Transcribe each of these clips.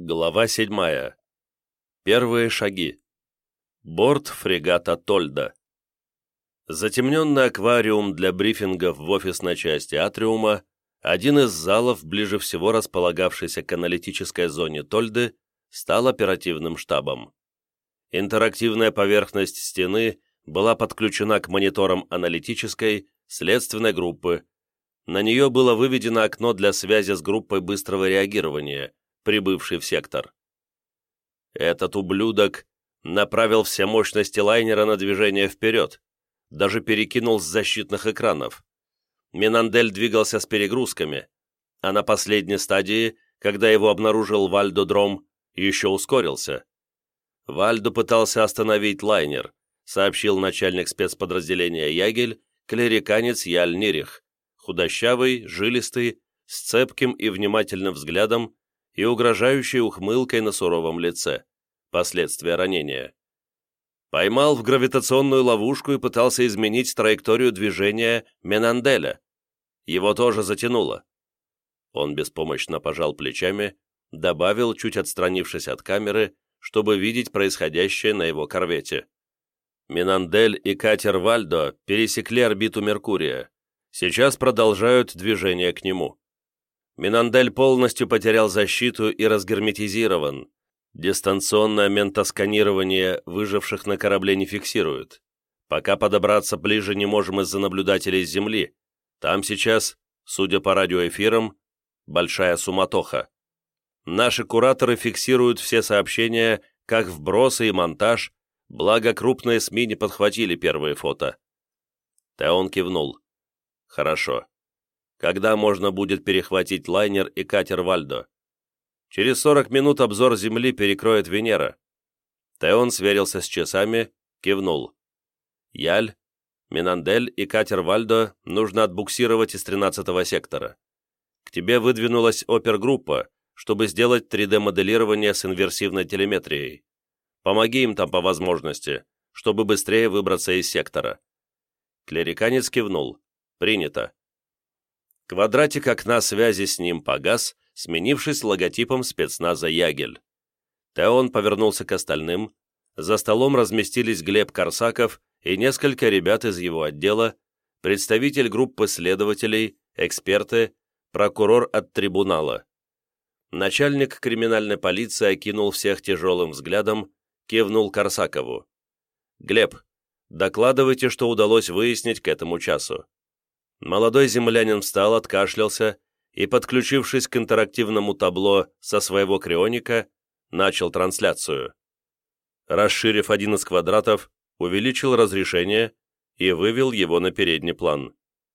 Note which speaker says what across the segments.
Speaker 1: Глава 7. Первые шаги. Борт фрегата «Тольда». Затемненный аквариум для брифингов в офисной части атриума, один из залов, ближе всего располагавшийся к аналитической зоне «Тольды», стал оперативным штабом. Интерактивная поверхность стены была подключена к мониторам аналитической, следственной группы. На нее было выведено окно для связи с группой быстрого реагирования, прибывший в сектор. Этот ублюдок направил все мощности лайнера на движение вперед, даже перекинул с защитных экранов. Минандель двигался с перегрузками, а на последней стадии, когда его обнаружил Вальдо Дром, еще ускорился. Вальдо пытался остановить лайнер, сообщил начальник спецподразделения Ягель, клериканец Яль Нирих, худощавый, жилистый, с цепким и внимательным взглядом и угрожающей ухмылкой на суровом лице, последствия ранения. Поймал в гравитационную ловушку и пытался изменить траекторию движения Минанделя. Его тоже затянуло. Он беспомощно пожал плечами, добавил, чуть отстранившись от камеры, чтобы видеть происходящее на его корвете. Минандель и катер Вальдо пересекли орбиту Меркурия. Сейчас продолжают движение к нему. Минандель полностью потерял защиту и разгерметизирован. Дистанционное ментосканирование выживших на корабле не фиксирует. Пока подобраться ближе не можем из-за наблюдателей с Земли. Там сейчас, судя по радиоэфирам, большая суматоха. Наши кураторы фиксируют все сообщения, как вбросы и монтаж, благо крупные СМИ не подхватили первые фото. Теон кивнул. Хорошо. Когда можно будет перехватить лайнер и катер Вальдо? Через 40 минут обзор Земли перекроет Венера. Теон сверился с часами, кивнул. Яль, Минандель и катер Вальдо нужно отбуксировать из 13-го сектора. К тебе выдвинулась опергруппа, чтобы сделать 3D-моделирование с инверсивной телеметрией. Помоги им там по возможности, чтобы быстрее выбраться из сектора. Клериканец кивнул. Принято. Квадратик окна связи с ним погас, сменившись логотипом спецназа Ягель. Теон повернулся к остальным. За столом разместились Глеб Корсаков и несколько ребят из его отдела, представитель группы следователей, эксперты, прокурор от трибунала. Начальник криминальной полиции окинул всех тяжелым взглядом, кивнул Корсакову. «Глеб, докладывайте, что удалось выяснить к этому часу». Молодой землянин встал, откашлялся и, подключившись к интерактивному табло со своего крионика, начал трансляцию. Расширив один из квадратов, увеличил разрешение и вывел его на передний план.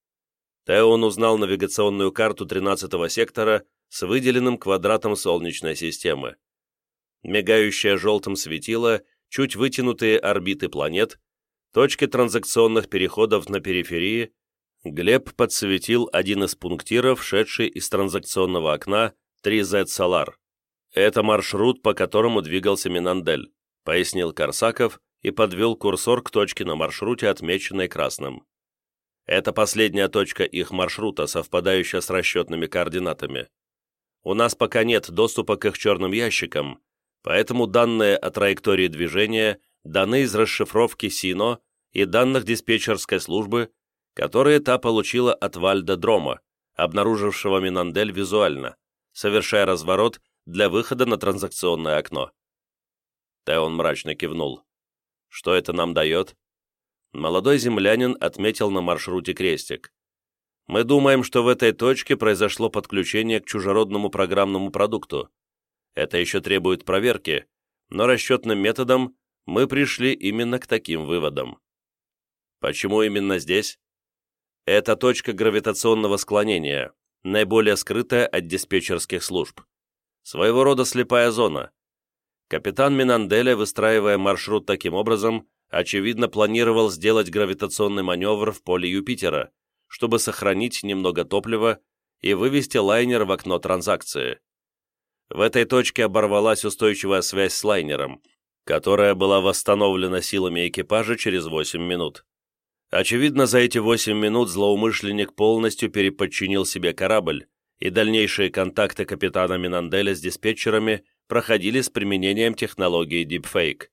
Speaker 1: Теон узнал навигационную карту 13-го сектора с выделенным квадратом Солнечной системы. Мигающее желтым светило, чуть вытянутые орбиты планет, точки транзакционных переходов на периферии. Глеб подсветил один из пунктиров, шедший из транзакционного окна 3Z Solar. «Это маршрут, по которому двигался Минандель», пояснил Корсаков и подвел курсор к точке на маршруте, отмеченной красным. «Это последняя точка их маршрута, совпадающая с расчетными координатами. У нас пока нет доступа к их черным ящикам, поэтому данные о траектории движения даны из расшифровки СИНО и данных диспетчерской службы, которые та получила от Вальдо Дрома, обнаружившего Минандель визуально, совершая разворот для выхода на транзакционное окно». Теон мрачно кивнул. «Что это нам дает?» Молодой землянин отметил на маршруте крестик. «Мы думаем, что в этой точке произошло подключение к чужеродному программному продукту. Это еще требует проверки, но расчетным методом мы пришли именно к таким выводам». «Почему именно здесь?» Это точка гравитационного склонения, наиболее скрытая от диспетчерских служб. Своего рода слепая зона. Капитан Минанделя, выстраивая маршрут таким образом, очевидно планировал сделать гравитационный маневр в поле Юпитера, чтобы сохранить немного топлива и вывести лайнер в окно транзакции. В этой точке оборвалась устойчивая связь с лайнером, которая была восстановлена силами экипажа через 8 минут. Очевидно, за эти 8 минут злоумышленник полностью переподчинил себе корабль, и дальнейшие контакты капитана Минанделя с диспетчерами проходили с применением технологии Deepfake.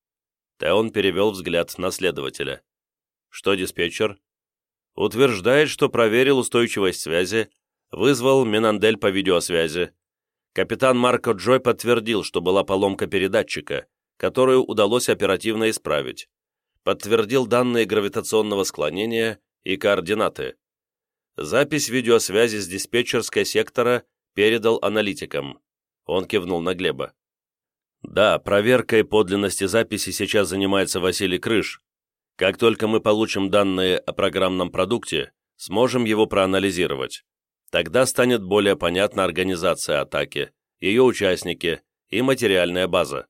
Speaker 1: Теон перевел взгляд на следователя. Что диспетчер? Утверждает, что проверил устойчивость связи, вызвал Минандель по видеосвязи. Капитан Марко Джой подтвердил, что была поломка передатчика, которую удалось оперативно исправить. Подтвердил данные гравитационного склонения и координаты. Запись видеосвязи с диспетчерской сектора передал аналитикам. Он кивнул на Глеба. Да, проверкой подлинности записи сейчас занимается Василий Крыш. Как только мы получим данные о программном продукте, сможем его проанализировать. Тогда станет более понятна организация атаки, ее участники и материальная база.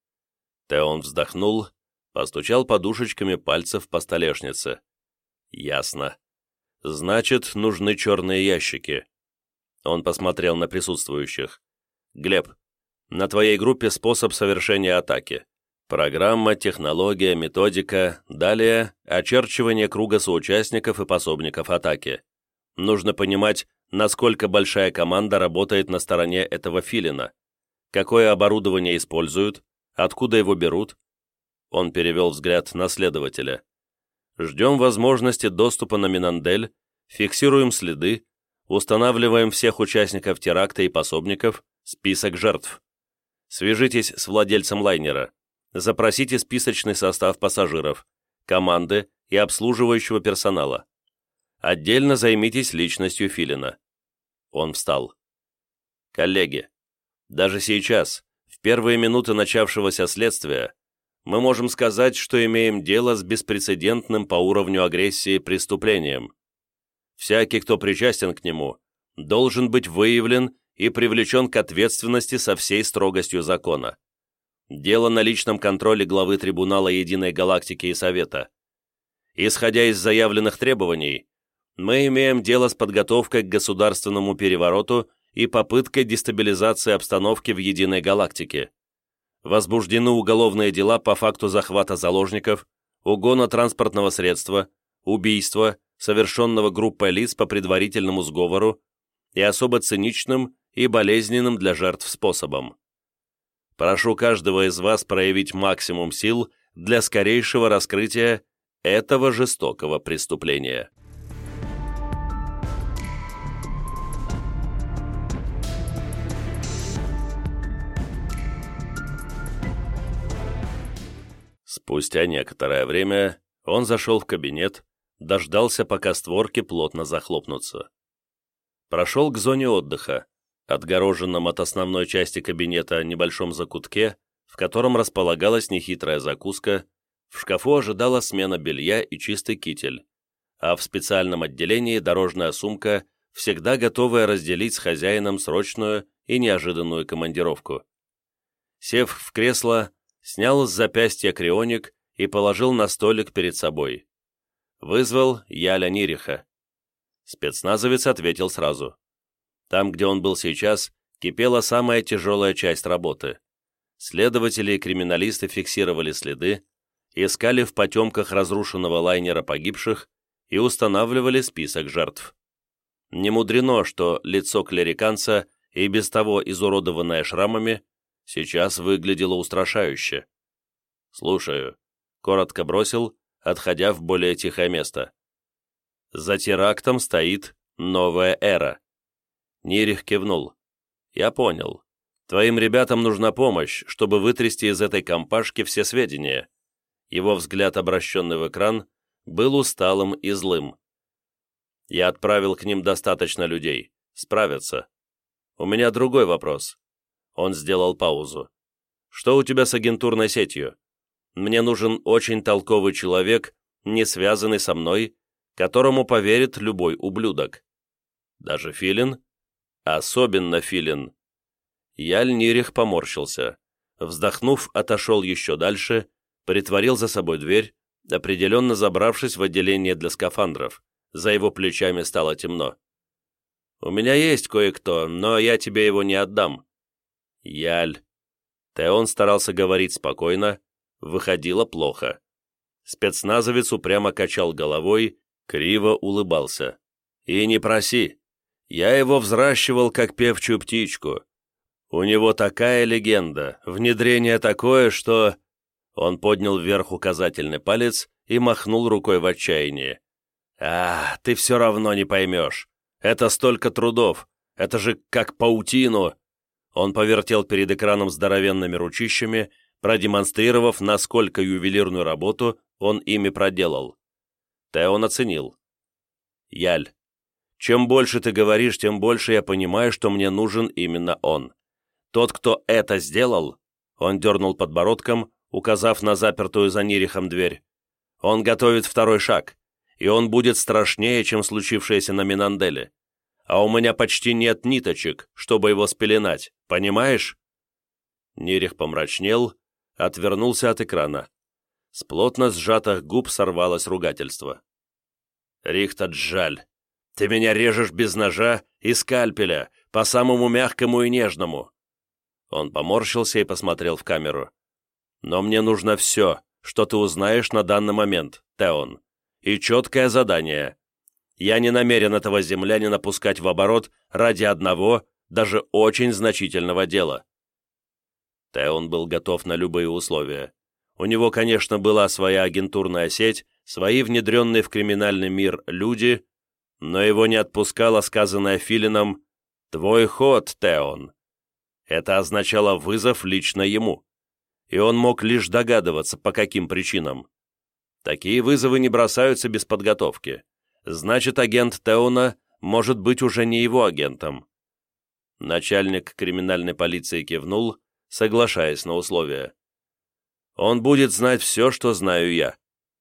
Speaker 1: Теон вздохнул, постучал подушечками пальцев по столешнице. Ясно. Значит, нужны черные ящики. Он посмотрел на присутствующих. Глеб, на твоей группе способ совершения атаки. Программа, технология, методика, далее очерчивание круга соучастников и пособников атаки. Нужно понимать, насколько большая команда работает на стороне этого филина, какое оборудование используют, откуда его берут. Он перевел взгляд на следователя. Ждем возможности доступа на Минандель, фиксируем следы, устанавливаем всех участников теракта и пособников, список жертв. Свяжитесь с владельцем лайнера. Запросите списочный состав пассажиров, команды и обслуживающего персонала. Отдельно займитесь личностью филина. Он встал. Коллеги, даже сейчас, в первые минуты начавшегося следствия, мы можем сказать, что имеем дело с беспрецедентным по уровню агрессии преступлением. Всякий, кто причастен к нему, должен быть выявлен и привлечен к ответственности со всей строгостью закона. Дело на личном контроле главы Трибунала Единой Галактики и Совета. Исходя из заявленных требований, мы имеем дело с подготовкой к государственному перевороту и попыткой дестабилизации обстановки в Единой Галактике. Возбуждены уголовные дела по факту захвата заложников, угона транспортного средства, убийства, совершенного группой лиц по предварительному сговору и особо циничным и болезненным для жертв способом. Прошу каждого из вас проявить максимум сил для скорейшего раскрытия этого жестокого преступления. Спустя некоторое время он зашел в кабинет, дождался, пока створки плотно захлопнутся. Прошел к зоне отдыха, отгороженном от основной части кабинета небольшом закутке, в котором располагалась нехитрая закуска, в шкафу ожидала смена белья и чистый китель, а в специальном отделении дорожная сумка, всегда готовая разделить с хозяином срочную и неожиданную командировку. Сев в кресло, снял с запястья крионик и положил на столик перед собой. Вызвал Яля Нириха. Спецназовец ответил сразу. Там, где он был сейчас, кипела самая тяжелая часть работы. Следователи и криминалисты фиксировали следы, искали в потемках разрушенного лайнера погибших и устанавливали список жертв. Не мудрено, что лицо клериканца, и без того изуродованное шрамами, сейчас выглядело устрашающе. «Слушаю», — коротко бросил, отходя в более тихое место. «За терактом стоит новая эра». Нирих кивнул. «Я понял. Твоим ребятам нужна помощь, чтобы вытрясти из этой компашки все сведения». Его взгляд, обращенный в экран, был усталым и злым. «Я отправил к ним достаточно людей. Справятся. У меня другой вопрос». Он сделал паузу. «Что у тебя с агентурной сетью? Мне нужен очень толковый человек, не связанный со мной, которому поверит любой ублюдок». «Даже Филин?» «Особенно Филин». Яль Нирих поморщился. Вздохнув, отошел еще дальше, притворил за собой дверь, определенно забравшись в отделение для скафандров. За его плечами стало темно. «У меня есть кое-кто, но я тебе его не отдам». «Яль». Теон старался говорить спокойно, выходило плохо. Спецназовец упрямо качал головой, криво улыбался. «И не проси. Я его взращивал, как певчую птичку. У него такая легенда, внедрение такое, что...» Он поднял вверх указательный палец и махнул рукой в отчаянии. Ты все равно не поймешь. Это столько трудов. Это же как паутину!» Он повертел перед экраном здоровенными ручищами, продемонстрировав, насколько ювелирную работу он ими проделал. Теон оценил. «Яль, чем больше ты говоришь, тем больше я понимаю, что мне нужен именно он. Тот, кто это сделал...» Он дернул подбородком, указав на запертую за Нирихом дверь. «Он готовит второй шаг, и он будет страшнее, чем случившееся на Минанделе. А у меня почти нет ниточек, чтобы его спеленать, понимаешь?» Нирих помрачнел, отвернулся от экрана. С плотно сжатых губ сорвалось ругательство. «Рихтаджаль, ты меня режешь без ножа и скальпеля, по самому мягкому и нежному!» Он поморщился и посмотрел в камеру. «Но мне нужно все, что ты узнаешь на данный момент, Теон, и четкое задание. Я не намерен этого землянина пускать в оборот ради одного, даже очень значительного дела». Теон был готов на любые условия. У него, конечно, была своя агентурная сеть, свои внедренные в криминальный мир люди, но его не отпускало сказанное Филином «Твой ход, Теон». Это означало вызов лично ему, и он мог лишь догадываться, по каким причинам. Такие вызовы не бросаются без подготовки. Значит, агент Теона может быть уже не его агентом. Начальник криминальной полиции кивнул, соглашаясь на условия. «Он будет знать все, что знаю я».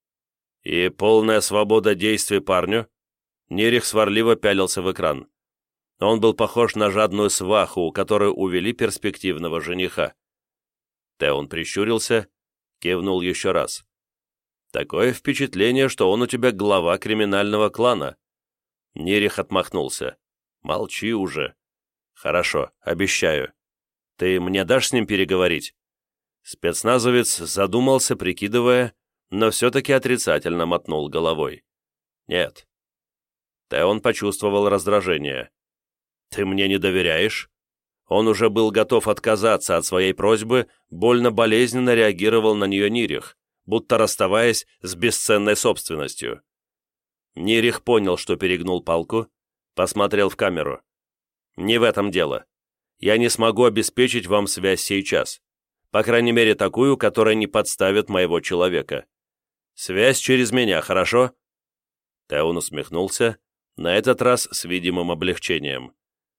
Speaker 1: «И полная свобода действий парню?» Нерих сварливо пялился в экран. Он был похож на жадную сваху, у которой увели перспективного жениха. Теон прищурился, кивнул еще раз. «Такое впечатление, что он у тебя глава криминального клана». Нерих отмахнулся. «Молчи уже». «Хорошо, обещаю. Ты мне дашь с ним переговорить?» Спецназовец задумался, прикидывая, но все-таки отрицательно мотнул головой. «Нет». Теон почувствовал раздражение. «Ты мне не доверяешь?» Он уже был готов отказаться от своей просьбы, больно болезненно реагировал на нее Нирих, будто расставаясь с бесценной собственностью. Нирих понял, что перегнул палку, посмотрел в камеру. «Не в этом дело. Я не смогу обеспечить вам связь сейчас. По крайней мере, такую, которая не подставит моего человека. Связь через меня, хорошо?» Теон усмехнулся, на этот раз с видимым облегчением.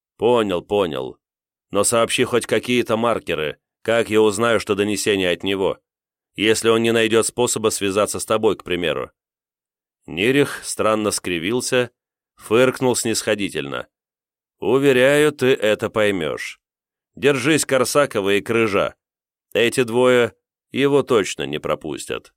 Speaker 1: «Понял. Но сообщи хоть какие-то маркеры, как я узнаю, что донесение от него, если он не найдет способа связаться с тобой, к примеру». Нирих странно скривился, фыркнул снисходительно. «Уверяю, ты это поймешь. Держись, Корсакова и Крыжа. Эти двое его точно не пропустят».